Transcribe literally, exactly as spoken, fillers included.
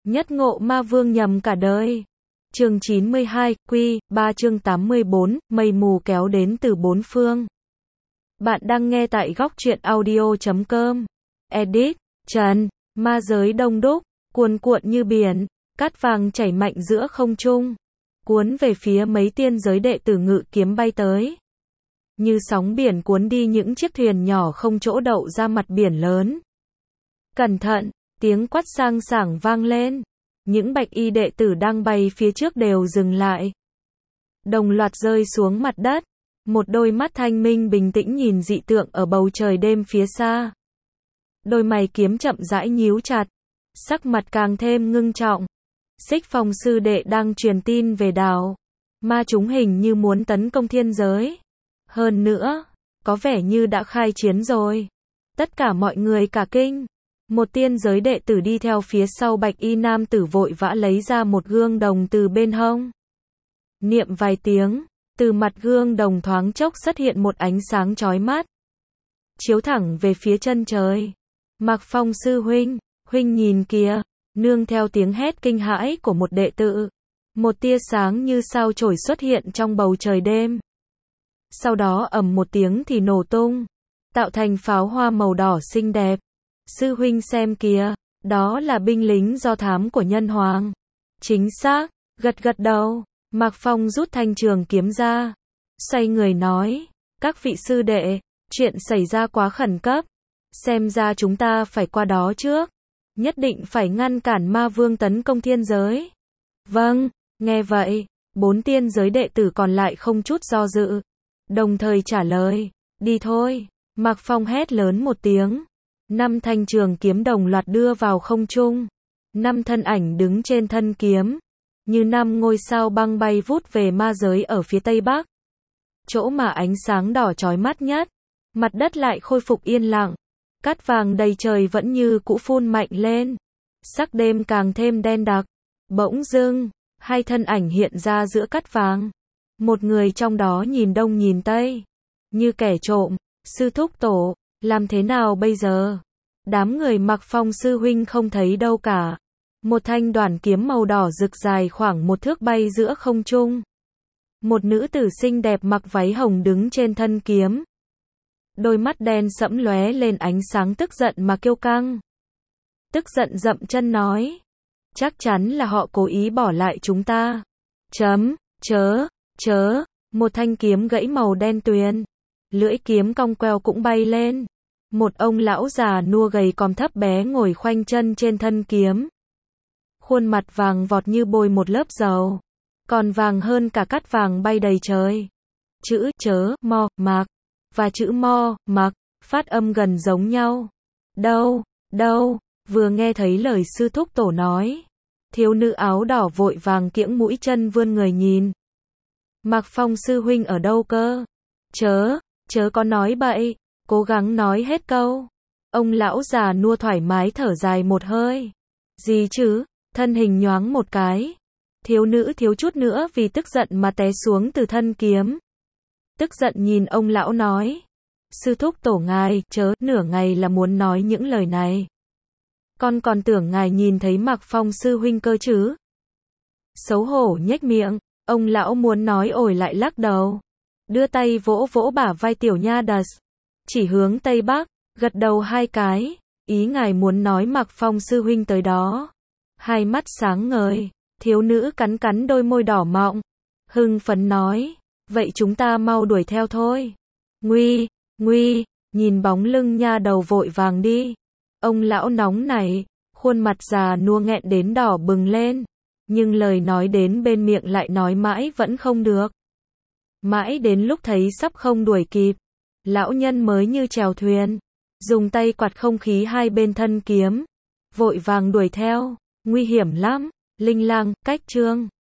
Nhất ngộ ma vương nhầm cả đời. Chương chín mươi hai, Quy, ba chương tám mươi bốn, mây mù kéo đến từ bốn phương. Bạn đang nghe tại góc truyện audio chấm com. Edit, Trần, ma giới đông đúc, cuồn cuộn như biển, cát vàng chảy mạnh giữa không trung, cuốn về phía mấy tiên giới đệ tử ngự kiếm bay tới. Như sóng biển cuốn đi những chiếc thuyền nhỏ không chỗ đậu ra mặt biển lớn. Cẩn thận, tiếng quát sang sảng vang lên. Những bạch y đệ tử đang bay phía trước đều dừng lại. Đồng loạt rơi xuống mặt đất. Một đôi mắt thanh minh bình tĩnh nhìn dị tượng ở bầu trời đêm phía xa. Đôi mày kiếm chậm rãi nhíu chặt. Sắc mặt càng thêm ngưng trọng. Xích Phong sư đệ đang truyền tin về đảo. Ma chúng hình như muốn tấn công thiên giới. Hơn nữa, có vẻ như đã khai chiến rồi. Tất cả mọi người cả kinh. Một tiên giới đệ tử đi theo phía sau bạch y nam tử vội vã lấy ra một gương đồng từ bên hông. Niệm vài tiếng, từ mặt gương đồng thoáng chốc xuất hiện một ánh sáng chói mắt. Chiếu thẳng về phía chân trời. Mạc Phong sư huynh, huynh nhìn kìa, nương theo tiếng hét kinh hãi của một đệ tử. Một tia sáng như sao chổi xuất hiện trong bầu trời đêm. Sau đó ầm một tiếng thì nổ tung, tạo thành pháo hoa màu đỏ xinh đẹp. Sư huynh xem kìa, đó là binh lính do thám của nhân hoàng. Chính xác, gật gật đầu, Mạc Phong rút thanh trường kiếm ra. Xoay người nói, các vị sư đệ, chuyện xảy ra quá khẩn cấp. Xem ra chúng ta phải qua đó trước. Nhất định phải ngăn cản ma vương tấn công thiên giới. Vâng, nghe vậy, bốn tiên giới đệ tử còn lại không chút do dự. Đồng thời trả lời, đi thôi. Mạc Phong hét lớn một tiếng. Năm thanh trường kiếm đồng loạt đưa vào không trung. Năm thân ảnh đứng trên thân kiếm. Như năm ngôi sao băng bay vút về ma giới ở phía tây bắc. Chỗ mà ánh sáng đỏ chói mắt nhất. Mặt đất lại khôi phục yên lặng. Cát vàng đầy trời vẫn như cũ phun mạnh lên. Sắc đêm càng thêm đen đặc. Bỗng dưng, hai thân ảnh hiện ra giữa cát vàng. Một người trong đó nhìn đông nhìn tây. Như kẻ trộm, sư thúc tổ. Làm thế nào bây giờ? Đám người Mạc Phong sư huynh không thấy đâu cả. Một thanh đoản kiếm màu đỏ rực dài khoảng một thước bay giữa không trung. Một nữ tử xinh đẹp mặc váy hồng đứng trên thân kiếm. Đôi mắt đen sẫm lóe lên ánh sáng tức giận mà kiêu căng. Tức giận dậm chân nói. Chắc chắn là họ cố ý bỏ lại chúng ta. Chấm, chớ, chớ, một thanh kiếm gãy màu đen tuyền. Lưỡi kiếm cong queo cũng bay lên. Một ông lão già nua gầy còm thấp bé ngồi khoanh chân trên thân kiếm. Khuôn mặt vàng vọt như bôi một lớp dầu. Còn vàng hơn cả cát vàng bay đầy trời. Chữ chớ, mo, mạc. Và chữ mo, mạc, phát âm gần giống nhau. Đâu, đâu, vừa nghe thấy lời sư thúc tổ nói. Thiếu nữ áo đỏ vội vàng kiễng mũi chân vươn người nhìn. Mạc Phong sư huynh ở đâu cơ? Chớ, chớ có nói bậy. Cố gắng nói hết câu. Ông lão già nua thoải mái thở dài một hơi. Gì chứ? Thân hình nhoáng một cái. Thiếu nữ thiếu chút nữa vì tức giận mà té xuống từ thân kiếm. Tức giận nhìn ông lão nói. Sư thúc tổ ngài, chớ, nửa ngày là muốn nói những lời này. Con còn tưởng ngài nhìn thấy Mạc Phong sư huynh cơ chứ. Xấu hổ nhếch miệng, ông lão muốn nói ổi lại lắc đầu. Đưa tay vỗ vỗ bả vai tiểu nha đas. Chỉ hướng tây bắc, gật đầu hai cái, ý ngài muốn nói Mạc Phong sư huynh tới đó. Hai mắt sáng ngời, thiếu nữ cắn cắn đôi môi đỏ mọng, hưng phấn nói, vậy chúng ta mau đuổi theo thôi. Nguy, nguy, nhìn bóng lưng nha đầu vội vàng đi. Ông lão nóng này, khuôn mặt già nua nghẹn đến đỏ bừng lên, nhưng lời nói đến bên miệng lại nói mãi vẫn không được. Mãi đến lúc thấy sắp không đuổi kịp. Lão nhân mới như chèo thuyền, dùng tay quạt không khí hai bên thân kiếm, vội vàng đuổi theo, nguy hiểm lắm. Linh Lang, cách chương